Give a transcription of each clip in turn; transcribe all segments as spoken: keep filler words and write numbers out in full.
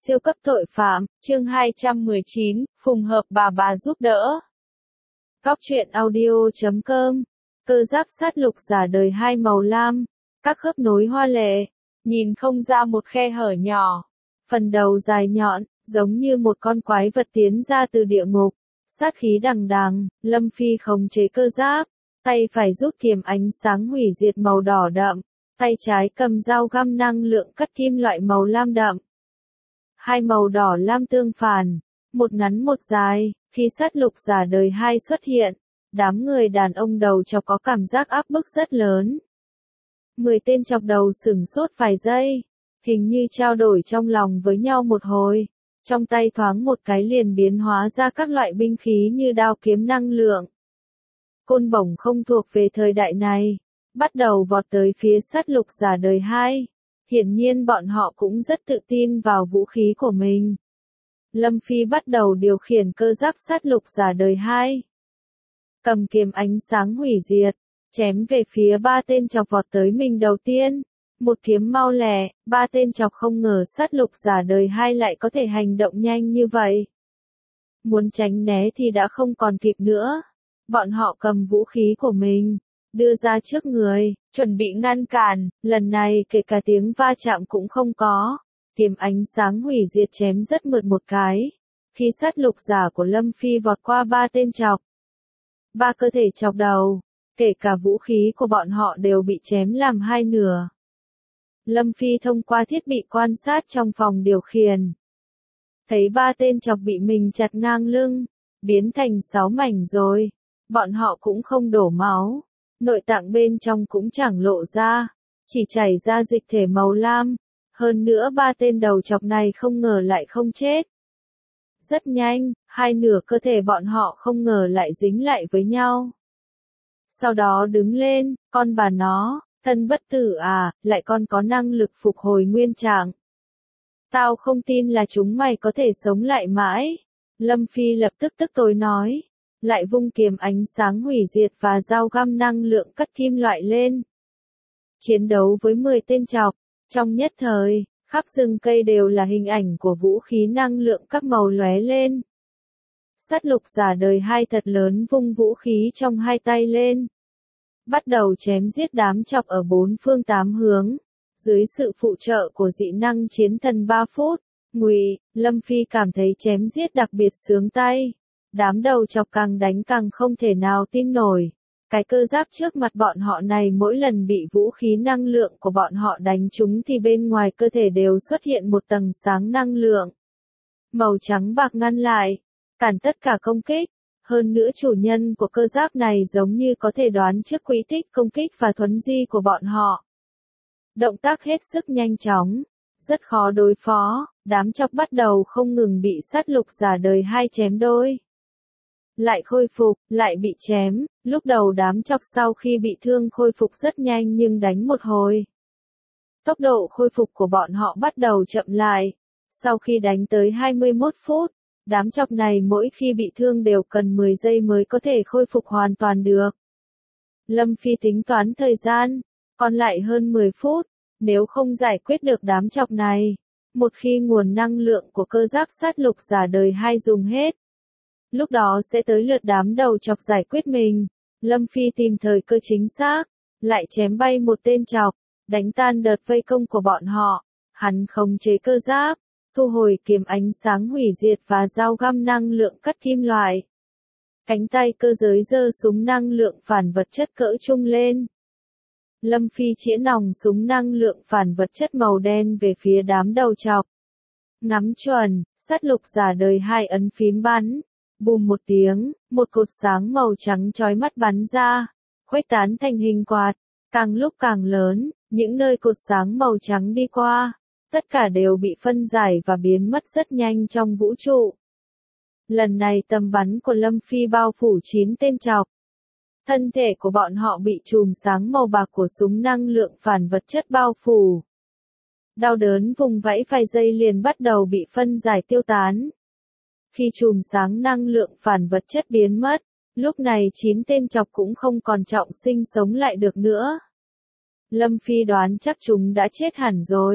Siêu cấp tội phạm, chương hai trăm mười chín, phùng hợp bà bà giúp đỡ. Cóc truyện audio chấm com, cơ giáp sát lục giả đời hai màu lam, các khớp nối hoa lệ, nhìn không ra một khe hở nhỏ. Phần đầu dài nhọn, giống như một con quái vật tiến ra từ địa ngục. Sát khí đằng đằng, Lâm Phi khống chế cơ giáp, tay phải rút kiếm ánh sáng hủy diệt màu đỏ đậm, tay trái cầm dao găm năng lượng cắt kim loại màu lam đậm. Hai màu đỏ lam tương phản, một ngắn một dài, khi sát lục giả đời hai xuất hiện, đám người đàn ông đầu chọc có cảm giác áp bức rất lớn. Mười tên chọc đầu sửng sốt vài giây, hình như trao đổi trong lòng với nhau một hồi, trong tay thoáng một cái liền biến hóa ra các loại binh khí như đao kiếm năng lượng. Côn bổng không thuộc về thời đại này, bắt đầu vọt tới phía sát lục giả đời hai. Hiển nhiên bọn họ cũng rất tự tin vào vũ khí của mình. Lâm Phi bắt đầu điều khiển cơ giáp sát lục giả đời hai. Cầm kiếm ánh sáng hủy diệt, chém về phía ba tên chọc vọt tới mình đầu tiên. Một kiếm mau lẹ, ba tên chọc không ngờ sát lục giả đời hai lại có thể hành động nhanh như vậy. Muốn tránh né thì đã không còn kịp nữa. Bọn họ cầm vũ khí của mình, đưa ra trước người, chuẩn bị ngăn cản, lần này kể cả tiếng va chạm cũng không có. Kiếm ánh sáng hủy diệt chém rất mượt một cái. Khi sát lục giả của Lâm Phi vọt qua ba tên chọc, ba cơ thể chọc đầu, kể cả vũ khí của bọn họ đều bị chém làm hai nửa. Lâm Phi thông qua thiết bị quan sát trong phòng điều khiển, thấy ba tên chọc bị mình chặt ngang lưng, biến thành sáu mảnh rồi. Bọn họ cũng không đổ máu. Nội tạng bên trong cũng chẳng lộ ra, chỉ chảy ra dịch thể màu lam. Hơn nữa ba tên đầu chọc này không ngờ lại không chết. Rất nhanh, hai nửa cơ thể bọn họ không ngờ lại dính lại với nhau. Sau đó đứng lên, con bà nó, thân bất tử à, lại còn có năng lực phục hồi nguyên trạng. Tao không tin là chúng mày có thể sống lại mãi. Lâm Phi lập tức tức tối nói. Lại vung kiếm ánh sáng hủy diệt và dao găm năng lượng cắt kim loại lên. Chiến đấu với mười tên chọc, trong nhất thời, khắp rừng cây đều là hình ảnh của vũ khí năng lượng các màu lóe lên. Sát lục giả đời hai thật lớn vung vũ khí trong hai tay lên. Bắt đầu chém giết đám chọc ở bốn phương tám hướng. Dưới sự phụ trợ của dị năng chiến thần ba phút, Ngụy, Lâm Phi cảm thấy chém giết đặc biệt sướng tay. Đám đầu chọc càng đánh càng không thể nào tin nổi. Cái cơ giáp trước mặt bọn họ này mỗi lần bị vũ khí năng lượng của bọn họ đánh trúng thì bên ngoài cơ thể đều xuất hiện một tầng sáng năng lượng màu trắng bạc ngăn lại, cản tất cả công kích. Hơn nữa chủ nhân của cơ giáp này giống như có thể đoán trước quỹ tích công kích và thuấn di của bọn họ. Động tác hết sức nhanh chóng, rất khó đối phó. Đám chọc bắt đầu không ngừng bị sát lục giả đời hai chém đôi. Lại khôi phục, lại bị chém. Lúc đầu đám chọc sau khi bị thương khôi phục rất nhanh nhưng đánh một hồi, tốc độ khôi phục của bọn họ bắt đầu chậm lại. Sau khi đánh tới hai mươi mốt phút, đám chọc này mỗi khi bị thương đều cần mười giây mới có thể khôi phục hoàn toàn được. Lâm Phi tính toán thời gian, còn lại hơn mười phút, nếu không giải quyết được đám chọc này, một khi nguồn năng lượng của cơ giáp sát lục giả đời hai dùng hết, lúc đó sẽ tới lượt đám đầu chọc giải quyết mình. Lâm Phi tìm thời cơ chính xác, lại chém bay một tên chọc, đánh tan đợt vây công của bọn họ. Hắn khống chế cơ giáp, thu hồi kiếm ánh sáng hủy diệt và dao găm năng lượng cắt kim loại. Cánh tay cơ giới giơ súng năng lượng phản vật chất cỡ trung lên. Lâm Phi chĩa nòng súng năng lượng phản vật chất màu đen về phía đám đầu chọc. Ngắm chuẩn, sát lục giả đời hai ấn phím bắn. Bùm một tiếng, một cột sáng màu trắng chói mắt bắn ra, khuếch tán thành hình quạt, càng lúc càng lớn. Những nơi cột sáng màu trắng đi qua, tất cả đều bị phân giải và biến mất rất nhanh trong vũ trụ. Lần này tầm bắn của Lâm Phi bao phủ chín tên chọc. Thân thể của bọn họ bị chùm sáng màu bạc của súng năng lượng phản vật chất bao phủ. Đau đớn vùng vẫy vài giây liền bắt đầu bị phân giải tiêu tán. Khi chùm sáng năng lượng phản vật chất biến mất, lúc này chín tên chọc cũng không còn trọng sinh sống lại được nữa. Lâm Phi đoán chắc chúng đã chết hẳn rồi.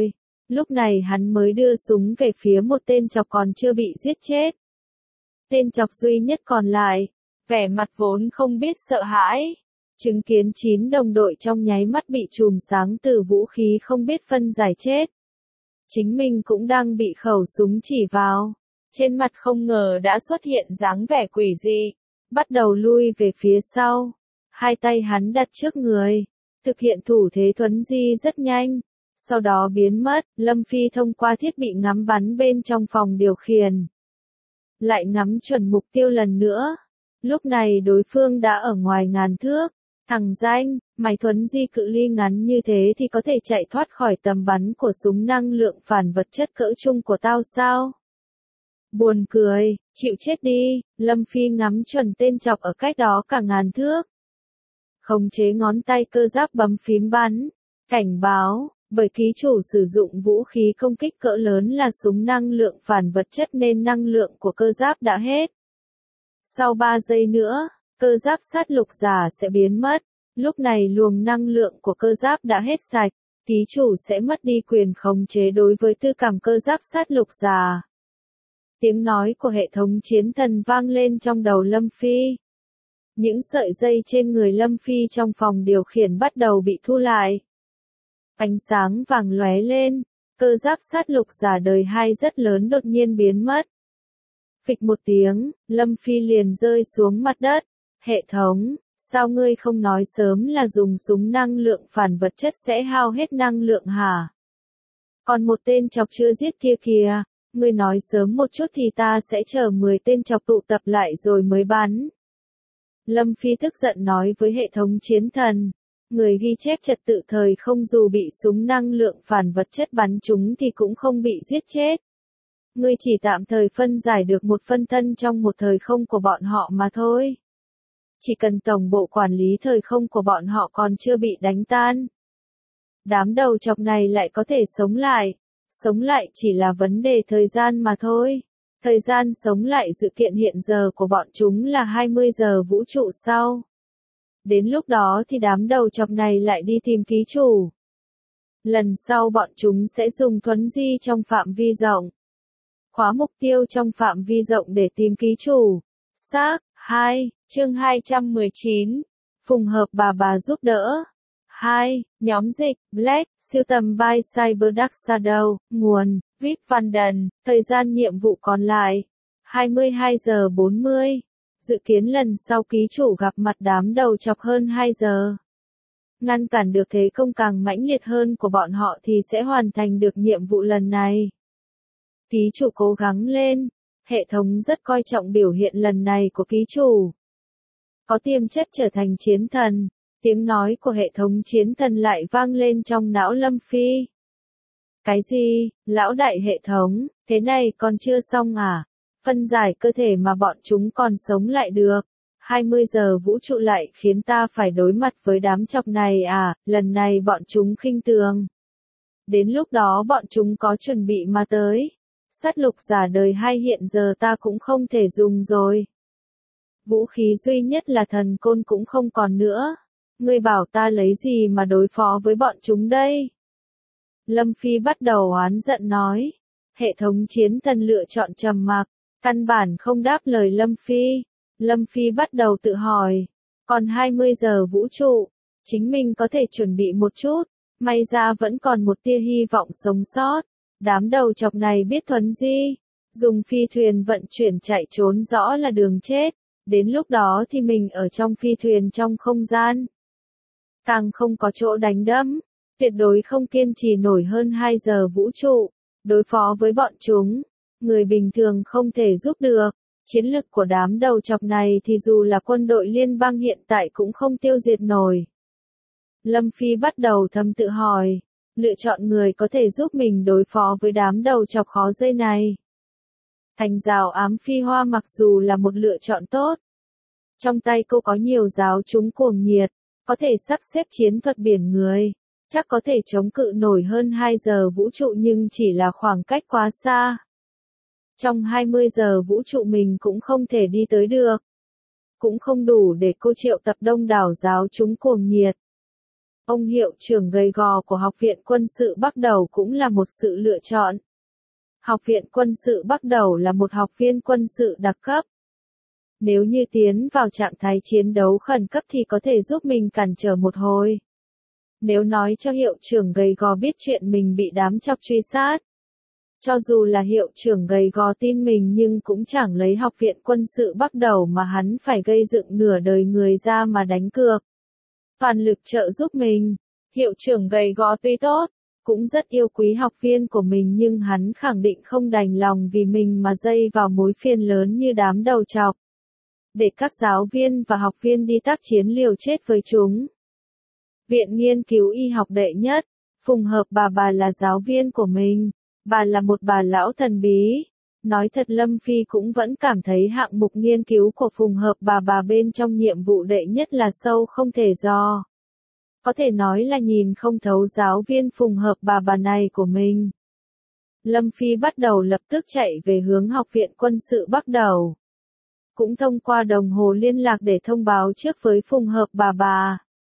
Lúc này hắn mới đưa súng về phía một tên chọc còn chưa bị giết chết. Tên chọc duy nhất còn lại, vẻ mặt vốn không biết sợ hãi. Chứng kiến chín đồng đội trong nháy mắt bị chùm sáng từ vũ khí không biết phân giải chết. Chính mình cũng đang bị khẩu súng chỉ vào. Trên mặt không ngờ đã xuất hiện dáng vẻ quỷ dị. Bắt đầu lui về phía sau. Hai tay hắn đặt trước người. Thực hiện thủ thế thuấn di rất nhanh. Sau đó biến mất, Lâm Phi thông qua thiết bị ngắm bắn bên trong phòng điều khiển. Lại ngắm chuẩn mục tiêu lần nữa. Lúc này đối phương đã ở ngoài ngàn thước. Thằng danh, mày thuấn di cự ly ngắn như thế thì có thể chạy thoát khỏi tầm bắn của súng năng lượng phản vật chất cỡ trung của tao sao? Buồn cười, chịu chết đi, Lâm Phi ngắm chuẩn tên chọc ở cách đó cả ngàn thước. Khống chế ngón tay cơ giáp bấm phím bắn. Cảnh báo, bởi ký chủ sử dụng vũ khí công kích cỡ lớn là súng năng lượng phản vật chất nên năng lượng của cơ giáp đã hết. Sau ba giây nữa, cơ giáp sát lục giả sẽ biến mất. Lúc này luồng năng lượng của cơ giáp đã hết sạch. Ký chủ sẽ mất đi quyền khống chế đối với tư cảm cơ giáp sát lục giả. Tiếng nói của hệ thống chiến thần vang lên trong đầu Lâm Phi. Những sợi dây trên người Lâm Phi trong phòng điều khiển bắt đầu bị thu lại. Ánh sáng vàng lóe lên, cơ giáp sát lục giả đời hai rất lớn đột nhiên biến mất. Phịch một tiếng, Lâm Phi liền rơi xuống mặt đất. Hệ thống, sao ngươi không nói sớm là dùng súng năng lượng phản vật chất sẽ hao hết năng lượng hả? Còn một tên chọc chưa giết kia kìa, ngươi nói sớm một chút thì ta sẽ chờ mười tên chọc tụ tập lại rồi mới bắn. Lâm Phi tức giận nói với hệ thống chiến thần. Người ghi chép trật tự thời không dù bị súng năng lượng phản vật chất bắn chúng thì cũng không bị giết chết. Ngươi chỉ tạm thời phân giải được một phân thân trong một thời không của bọn họ mà thôi. Chỉ cần tổng bộ quản lý thời không của bọn họ còn chưa bị đánh tan. Đám đầu chọc này lại có thể sống lại. Sống lại chỉ là vấn đề thời gian mà thôi. Thời gian sống lại dự kiện hiện giờ của bọn chúng là hai mươi giờ vũ trụ sau. Đến lúc đó thì đám đầu chọc này lại đi tìm ký chủ. Lần sau bọn chúng sẽ dùng thuấn di trong phạm vi rộng. Khóa mục tiêu trong phạm vi rộng để tìm ký chủ. Xác, hai, chương hai trăm mười chín. Phùng hợp bà bà giúp đỡ. hai. Nhóm dịch, Black, siêu tầm by Cyber Dark Shadow, nguồn, vê i pê Vanden, thời gian nhiệm vụ còn lại. hai mươi hai giờ bốn mươi. Dự kiến lần sau ký chủ gặp mặt đám đầu chọc hơn hai giờ. Ngăn cản được thế công càng mãnh liệt hơn của bọn họ thì sẽ hoàn thành được nhiệm vụ lần này. Ký chủ cố gắng lên. Hệ thống rất coi trọng biểu hiện lần này của ký chủ. Có tiềm chất trở thành chiến thần. Tiếng nói của hệ thống chiến thần lại vang lên trong não Lâm Phi. Cái gì, lão đại hệ thống, thế này còn chưa xong à? Phân giải cơ thể mà bọn chúng còn sống lại được. hai mươi giờ vũ trụ lại khiến ta phải đối mặt với đám chọc này à, lần này bọn chúng khinh thường. Đến lúc đó bọn chúng có chuẩn bị mà tới. Sát lục giả đời hai hiện giờ ta cũng không thể dùng rồi. Vũ khí duy nhất là thần côn cũng không còn nữa. Ngươi bảo ta lấy gì mà đối phó với bọn chúng đây? Lâm Phi bắt đầu oán giận nói. Hệ thống chiến thần lựa chọn trầm mặc, căn bản không đáp lời Lâm Phi. Lâm Phi bắt đầu tự hỏi. Còn hai mươi giờ vũ trụ, chính mình có thể chuẩn bị một chút. May ra vẫn còn một tia hy vọng sống sót. Đám đầu chọc này biết thuấn di. Dùng phi thuyền vận chuyển chạy trốn rõ là đường chết. Đến lúc đó thì mình ở trong phi thuyền trong không gian. Càng không có chỗ đánh đấm. Tuyệt đối không kiên trì nổi hơn hai giờ vũ trụ. Đối phó với bọn chúng. Người bình thường không thể giúp được. Chiến lực của đám đầu chọc này thì dù là quân đội liên bang hiện tại cũng không tiêu diệt nổi. Lâm Phi bắt đầu thầm tự hỏi. Lựa chọn người có thể giúp mình đối phó với đám đầu chọc khó dây này. Thành rào ám phi hoa mặc dù là một lựa chọn tốt. Trong tay cô có nhiều giáo chúng cuồng nhiệt. Có thể sắp xếp chiến thuật biển người. Chắc có thể chống cự nổi hơn hai giờ vũ trụ nhưng chỉ là khoảng cách quá xa. Trong hai mươi giờ vũ trụ mình cũng không thể đi tới được. Cũng không đủ để cô triệu tập đông đảo giáo chúng cuồng nhiệt. Ông hiệu trưởng gầy gò của Học viện Quân sự Bắc Đầu cũng là một sự lựa chọn. Học viện Quân sự Bắc Đầu là một học viên quân sự đặc cấp. Nếu như tiến vào trạng thái chiến đấu khẩn cấp thì có thể giúp mình cản trở một hồi. Nếu nói cho hiệu trưởng gầy gò biết chuyện mình bị đám chọc truy sát. Cho dù là hiệu trưởng gầy gò tin mình nhưng cũng chẳng lấy Học viện Quân sự Bắc Đầu mà hắn phải gây dựng nửa đời người ra mà đánh cược. Toàn lực trợ giúp mình. Hiệu trưởng gầy gò tuy tốt, cũng rất yêu quý học viên của mình nhưng hắn khẳng định không đành lòng vì mình mà dây vào mối phiền lớn như đám đầu chọc. Để các giáo viên và học viên đi tác chiến liều chết với chúng. Viện Nghiên cứu Y học đệ nhất, Phùng Hợp bà bà là giáo viên của mình. Bà là một bà lão thần bí. Nói thật Lâm Phi cũng vẫn cảm thấy hạng mục nghiên cứu của Phùng Hợp bà bà bên trong nhiệm vụ đệ nhất là sâu không thể dò. Có thể nói là nhìn không thấu giáo viên Phùng Hợp bà bà này của mình. Lâm Phi bắt đầu lập tức chạy về hướng Học viện Quân sự Bắc Đầu. Cũng thông qua đồng hồ liên lạc để thông báo trước với Phùng Hợp bà bà.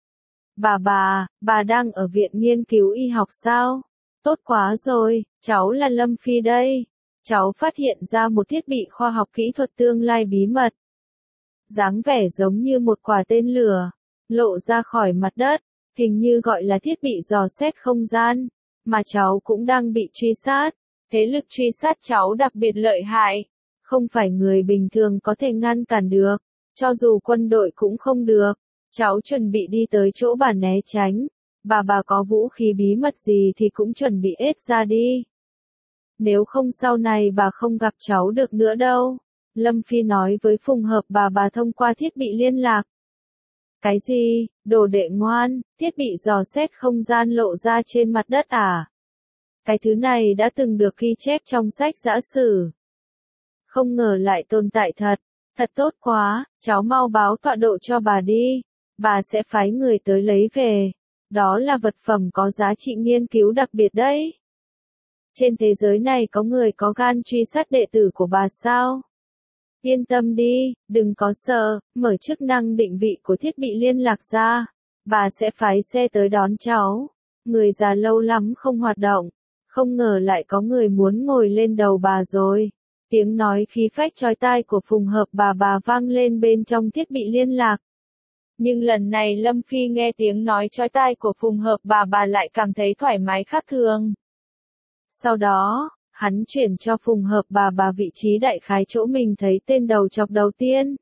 Bà bà, bà đang ở viện nghiên cứu y học sao? Tốt quá rồi, cháu là Lâm Phi đây. Cháu phát hiện ra một thiết bị khoa học kỹ thuật tương lai bí mật. Dáng vẻ giống như một quả tên lửa, lộ ra khỏi mặt đất, hình như gọi là thiết bị dò xét không gian, mà cháu cũng đang bị truy sát. Thế lực truy sát cháu đặc biệt lợi hại, không phải người bình thường có thể ngăn cản được, cho dù quân đội cũng không được. Cháu chuẩn bị đi tới chỗ bà né tránh, bà bà có vũ khí bí mật gì thì cũng chuẩn bị ết ra đi. Nếu không sau này bà không gặp cháu được nữa đâu. Lâm Phi nói với Phùng Hợp bà bà thông qua thiết bị liên lạc. Cái gì, đồ đệ ngoan, thiết bị dò xét không gian lộ ra trên mặt đất à? Cái thứ này đã từng được ghi chép trong sách giã sử. Không ngờ lại tồn tại thật, thật tốt quá, cháu mau báo tọa độ cho bà đi, bà sẽ phái người tới lấy về. Đó là vật phẩm có giá trị nghiên cứu đặc biệt đấy. Trên thế giới này có người có gan truy sát đệ tử của bà sao? Yên tâm đi, đừng có sợ, mở chức năng định vị của thiết bị liên lạc ra. Bà sẽ phái xe tới đón cháu. Người già lâu lắm không hoạt động. Không ngờ lại có người muốn ngồi lên đầu bà rồi. Tiếng nói khí phách chói tai của Phùng Hợp bà bà vang lên bên trong thiết bị liên lạc. Nhưng lần này Lâm Phi nghe tiếng nói chói tai của Phùng Hợp bà bà lại cảm thấy thoải mái khác thường. Sau đó, hắn chuyển cho Phùng Hợp bà bà vị trí đại khái chỗ mình thấy tên đầu chọc đầu tiên.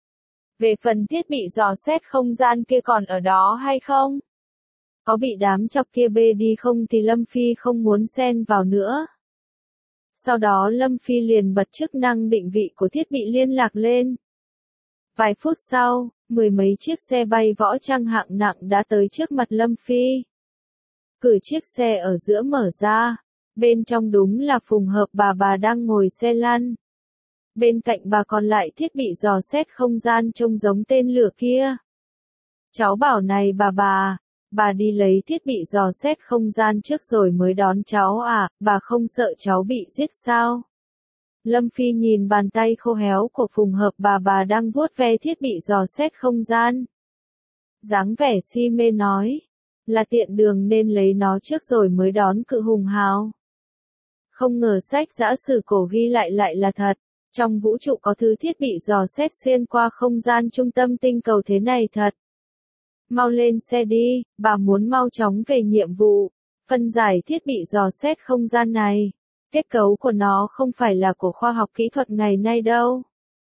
Về phần thiết bị dò xét không gian kia còn ở đó hay không? Có bị đám chọc kia bê đi không thì Lâm Phi không muốn xen vào nữa. Sau đó Lâm Phi liền bật chức năng định vị của thiết bị liên lạc lên. Vài phút sau, mười mấy chiếc xe bay võ trang hạng nặng đã tới trước mặt Lâm Phi. Cửa chiếc xe ở giữa mở ra. Bên trong đúng là Phùng Hợp bà bà đang ngồi xe lăn. Bên cạnh bà còn lại thiết bị dò xét không gian trông giống tên lửa kia. Cháu bảo này bà bà, bà đi lấy thiết bị dò xét không gian trước rồi mới đón cháu à, bà không sợ cháu bị giết sao? Lâm Phi nhìn bàn tay khô héo của Phùng Hợp bà bà đang vuốt ve thiết bị dò xét không gian. Dáng vẻ si mê nói, là tiện đường nên lấy nó trước rồi mới đón cự hùng hào. Không ngờ sách giã sử cổ ghi lại lại là thật, trong vũ trụ có thứ thiết bị dò xét xuyên qua không gian trung tâm tinh cầu thế này thật. Mau lên xe đi, bà muốn mau chóng về nhiệm vụ, phân giải thiết bị dò xét không gian này. Kết cấu của nó không phải là của khoa học kỹ thuật ngày nay đâu.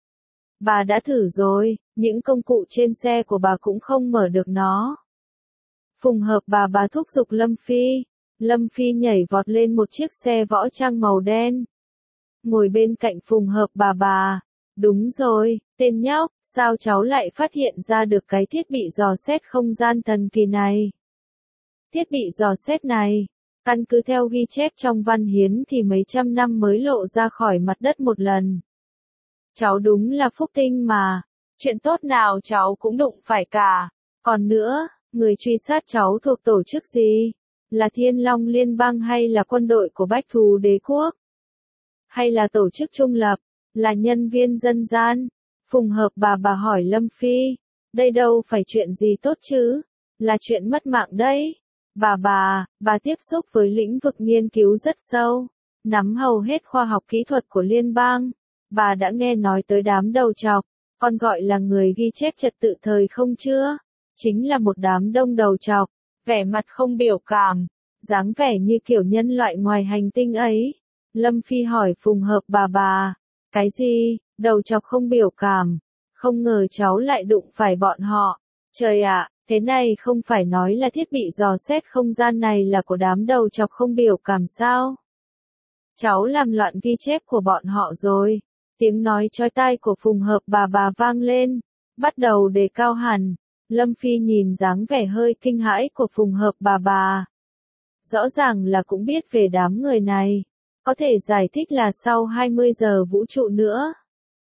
Bà đã thử rồi, những công cụ trên xe của bà cũng không mở được nó. Phùng Hợp bà bà thúc giục Lâm Phi. Lâm Phi nhảy vọt lên một chiếc xe võ trang màu đen. Ngồi bên cạnh Phùng Hợp bà bà. Đúng rồi, tên nhóc, sao cháu lại phát hiện ra được cái thiết bị dò xét không gian thần kỳ này? Thiết bị dò xét này, căn cứ theo ghi chép trong văn hiến thì mấy trăm năm mới lộ ra khỏi mặt đất một lần. Cháu đúng là phúc tinh mà, chuyện tốt nào cháu cũng đụng phải cả. Còn nữa, người truy sát cháu thuộc tổ chức gì? Là Thiên Long Liên bang hay là quân đội của Bách Thù Đế quốc? Hay là tổ chức trung lập? Là nhân viên dân gian? Phùng Hợp bà bà hỏi Lâm Phi. Đây đâu phải chuyện gì tốt chứ? là chuyện mất mạng đấy. Bà bà, bà tiếp xúc với lĩnh vực nghiên cứu rất sâu, nắm hầu hết khoa học kỹ thuật của liên bang. Bà đã nghe nói tới đám đầu trọc, còn gọi là người ghi chép trật tự thời không chưa? Chính là một đám đông đầu trọc, vẻ mặt không biểu cảm, dáng vẻ như kiểu nhân loại ngoài hành tinh ấy. Lâm Phi hỏi Phùng Hợp bà bà, cái gì, đầu trọc không biểu cảm, không ngờ cháu lại đụng phải bọn họ. Trời ạ, thế này không phải nói là thiết bị dò xét không gian này là của đám đầu trọc không biểu cảm sao? Cháu làm loạn ghi chép của bọn họ rồi. Tiếng nói chói tai của Phùng Hợp bà bà vang lên, bắt đầu đề cao hẳn. Lâm Phi nhìn dáng vẻ hơi kinh hãi của Phùng Hợp bà bà. Rõ ràng là cũng biết về đám người này. Có thể giải thích là sau hai mươi giờ vũ trụ nữa,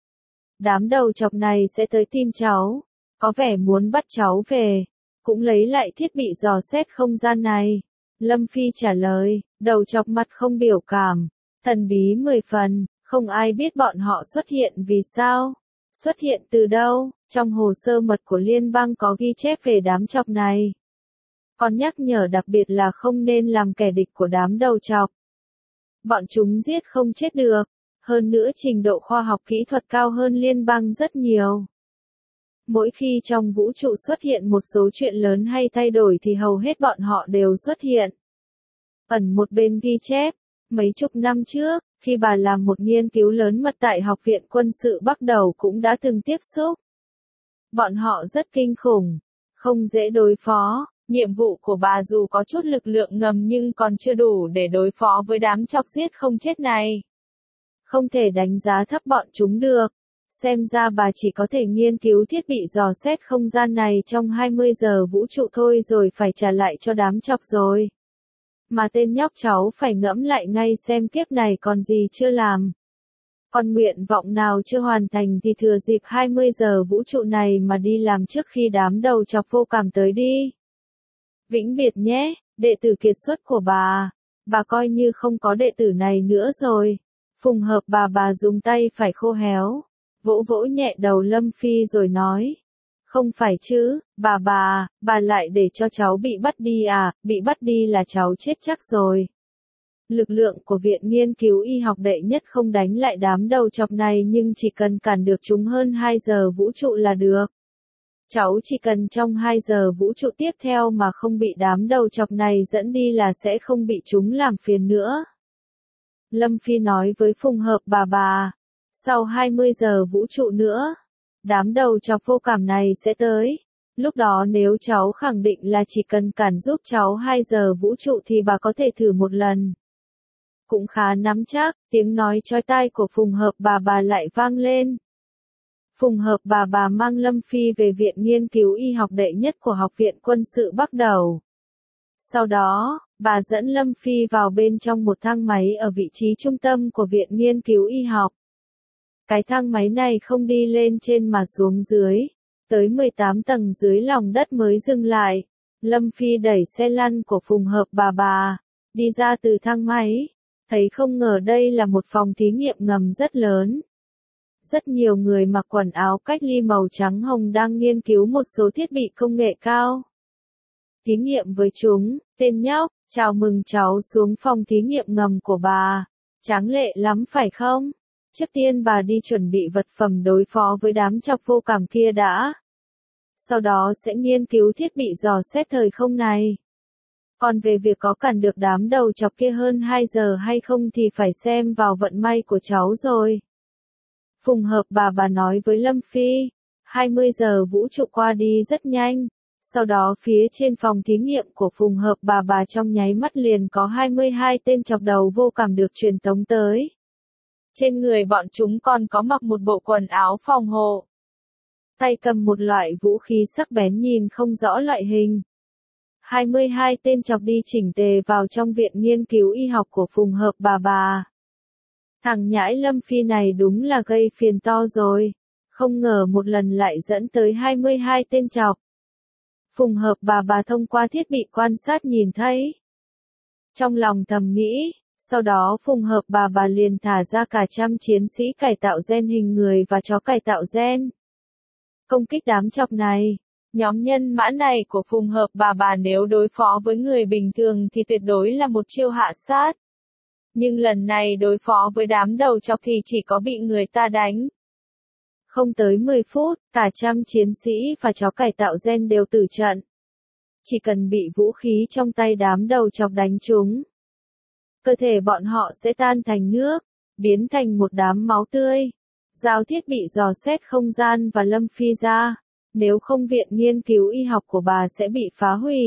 đám đầu chọc này sẽ tới tìm cháu. Có vẻ muốn bắt cháu về, cũng lấy lại thiết bị dò xét không gian này. Lâm Phi trả lời, đầu chọc mặt không biểu cảm, thần bí mười phần, không ai biết bọn họ xuất hiện vì sao. Xuất hiện từ đâu, trong hồ sơ mật của liên bang có ghi chép về đám chọc này. Còn nhắc nhở đặc biệt là không nên làm kẻ địch của đám đầu chọc. Bọn chúng giết không chết được, hơn nữa trình độ khoa học kỹ thuật cao hơn liên bang rất nhiều. Mỗi khi trong vũ trụ xuất hiện một số chuyện lớn hay thay đổi thì hầu hết bọn họ đều xuất hiện. Ẩn một bên ghi chép, mấy chục năm trước, khi bà làm một nghiên cứu lớn mật tại Học viện Quân sự Bắc Đầu cũng đã từng tiếp xúc. Bọn họ rất kinh khủng, không dễ đối phó. Nhiệm vụ của bà dù có chút lực lượng ngầm nhưng còn chưa đủ để đối phó với đám chọc giết không chết này. Không thể đánh giá thấp bọn chúng được. Xem ra bà chỉ có thể nghiên cứu thiết bị dò xét không gian này trong hai mươi giờ vũ trụ thôi rồi phải trả lại cho đám chọc rồi. Mà tên nhóc cháu phải ngẫm lại ngay xem kiếp này còn gì chưa làm. Còn nguyện vọng nào chưa hoàn thành thì thừa dịp hai mươi giờ vũ trụ này mà đi làm trước khi đám đầu chọc vô cảm tới đi. Vĩnh biệt nhé, đệ tử kiệt xuất của bà. Bà coi như không có đệ tử này nữa rồi. Phùng Hợp bà bà dùng tay phải khô héo, vỗ vỗ nhẹ đầu Lâm Phi rồi nói. Không phải chứ, bà bà, bà lại để cho cháu bị bắt đi à, bị bắt đi là cháu chết chắc rồi. Lực lượng của Viện Nghiên cứu Y học đệ nhất không đánh lại đám đầu chọc này nhưng chỉ cần cản được chúng hơn hai giờ vũ trụ là được. Cháu chỉ cần trong hai giờ vũ trụ tiếp theo mà không bị đám đầu chọc này dẫn đi là sẽ không bị chúng làm phiền nữa. Lâm Phi nói với Phùng Hợp bà bà, sau hai mươi giờ vũ trụ nữa, đám đầu chọc vô cảm này sẽ tới. Lúc đó nếu cháu khẳng định là chỉ cần cản giúp cháu hai giờ vũ trụ thì bà có thể thử một lần. Cũng khá nắm chắc, tiếng nói chói tai của Phùng Hợp bà bà lại vang lên. Phùng Hợp bà bà mang Lâm Phi về Viện Nghiên cứu Y học đệ nhất của Học viện Quân sự Bắc Đầu. Sau đó, bà dẫn Lâm Phi vào bên trong một thang máy ở vị trí trung tâm của Viện Nghiên cứu Y học. Cái thang máy này không đi lên trên mà xuống dưới, tới mười tám tầng dưới lòng đất mới dừng lại. Lâm Phi đẩy xe lăn của Phùng Hợp bà bà, đi ra từ thang máy, thấy không ngờ đây là một phòng thí nghiệm ngầm rất lớn. Rất nhiều người mặc quần áo cách ly màu trắng hồng đang nghiên cứu một số thiết bị công nghệ cao. Thí nghiệm với chúng, tên nhóc, chào mừng cháu xuống phòng thí nghiệm ngầm của bà. Tráng lệ lắm phải không? Trước tiên bà đi chuẩn bị vật phẩm đối phó với đám chọc vô cảm kia đã. Sau đó sẽ nghiên cứu thiết bị dò xét thời không này. Còn về việc có cản được đám đầu chọc kia hơn hai giờ hay không thì phải xem vào vận may của cháu rồi. Phùng Hợp bà bà nói với Lâm Phi, hai mươi giờ vũ trụ qua đi rất nhanh, sau đó phía trên phòng thí nghiệm của Phùng Hợp bà bà trong nháy mắt liền có hai mươi hai tên chọc đầu vô cảm được truyền tống tới. Trên người bọn chúng còn có mặc một bộ quần áo phòng hộ. Tay cầm một loại vũ khí sắc bén nhìn không rõ loại hình. hai mươi hai tên chọc đi chỉnh tề vào trong Viện Nghiên cứu Y học của Phùng Hợp bà bà. Thằng nhãi Lâm Phi này đúng là gây phiền to rồi. Không ngờ một lần lại dẫn tới hai mươi hai tên chọc. Phùng Hợp bà bà thông qua thiết bị quan sát nhìn thấy. Trong lòng thầm nghĩ, sau đó Phùng Hợp bà bà liền thả ra cả trăm chiến sĩ cải tạo gen hình người và chó cải tạo gen. Công kích đám chọc này. Nhóm nhân mã này của Phùng Hợp bà bà nếu đối phó với người bình thường thì tuyệt đối là một chiêu hạ sát. Nhưng lần này đối phó với đám đầu chọc thì chỉ có bị người ta đánh. Không tới mười phút, cả trăm chiến sĩ và chó cải tạo gen đều tử trận. Chỉ cần bị vũ khí trong tay đám đầu chọc đánh trúng, cơ thể bọn họ sẽ tan thành nước, biến thành một đám máu tươi. Giao thiết bị dò xét không gian và Lâm Phi ra, nếu không viện nghiên cứu y học của bà sẽ bị phá hủy.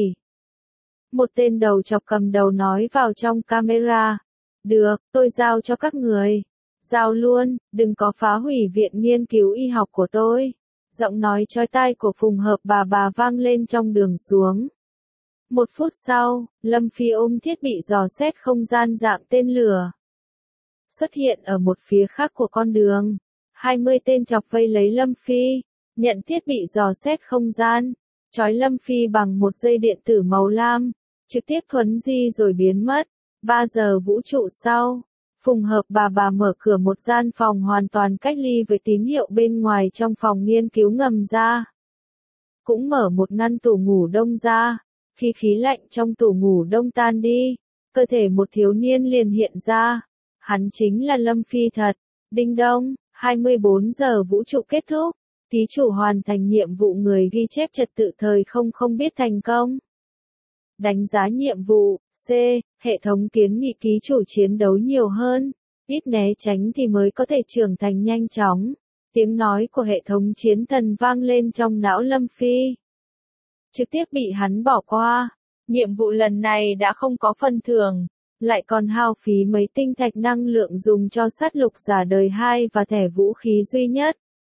Một tên đầu chọc cầm đầu nói vào trong camera. Được, tôi giao cho các người. Giao luôn, đừng có phá hủy viện nghiên cứu y học của tôi. Giọng nói chói tai của Phùng Hợp bà bà vang lên trong đường xuống. Một phút sau, Lâm Phi ôm thiết bị dò xét không gian dạng tên lửa. Xuất hiện ở một phía khác của con đường. hai mươi tên chọc vây lấy Lâm Phi, nhận thiết bị dò xét không gian, trói Lâm Phi bằng một dây điện tử màu lam, trực tiếp thuấn di rồi biến mất. ba giờ vũ trụ sau, Phùng Hợp bà bà mở cửa một gian phòng hoàn toàn cách ly với tín hiệu bên ngoài trong phòng nghiên cứu ngầm ra. Cũng mở một ngăn tủ ngủ đông ra, khi khí lạnh trong tủ ngủ đông tan đi, cơ thể một thiếu niên liền hiện ra. Hắn chính là Lâm Phi thật. Đinh đông, hai mươi bốn giờ vũ trụ kết thúc, ký chủ hoàn thành nhiệm vụ người ghi chép trật tự thời không không biết thành công. Đánh giá nhiệm vụ, C, hệ thống kiến nghị ký chủ chiến đấu nhiều hơn, ít né tránh thì mới có thể trưởng thành nhanh chóng. Tiếng nói của hệ thống chiến thần vang lên trong não Lâm Phi. Trực tiếp bị hắn bỏ qua, nhiệm vụ lần này đã không có phần thưởng, lại còn hao phí mấy tinh thạch năng lượng dùng cho sát lục giả đời hai và thẻ vũ khí duy nhất.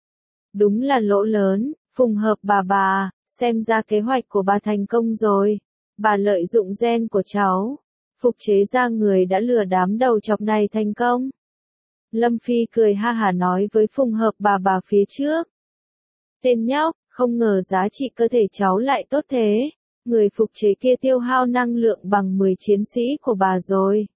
Đúng là lỗ lớn, Phùng Hợp bà bà, xem ra kế hoạch của bà thành công rồi. Bà lợi dụng gen của cháu, phục chế ra người đã lừa đám đầu chọc này thành công. Lâm Phi cười ha hả nói với Phùng Hợp bà bà phía trước. Tên nhóc, không ngờ giá trị cơ thể cháu lại tốt thế. Người phục chế kia tiêu hao năng lượng bằng mười chiến sĩ của bà rồi.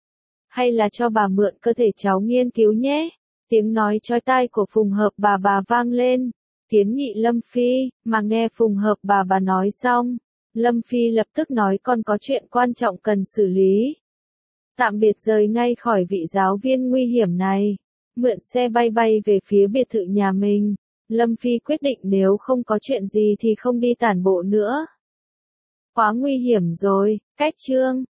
Hay là cho bà mượn cơ thể cháu nghiên cứu nhé. Tiếng nói chói tai của Phùng Hợp bà bà vang lên. Kiến nghị Lâm Phi, mà nghe Phùng Hợp bà bà nói xong. Lâm Phi lập tức nói con có chuyện quan trọng cần xử lý. Tạm biệt rời ngay khỏi vị giáo viên nguy hiểm này. Mượn xe bay bay về phía biệt thự nhà mình. Lâm Phi quyết định nếu không có chuyện gì thì không đi tản bộ nữa. Quá nguy hiểm rồi, cách chương.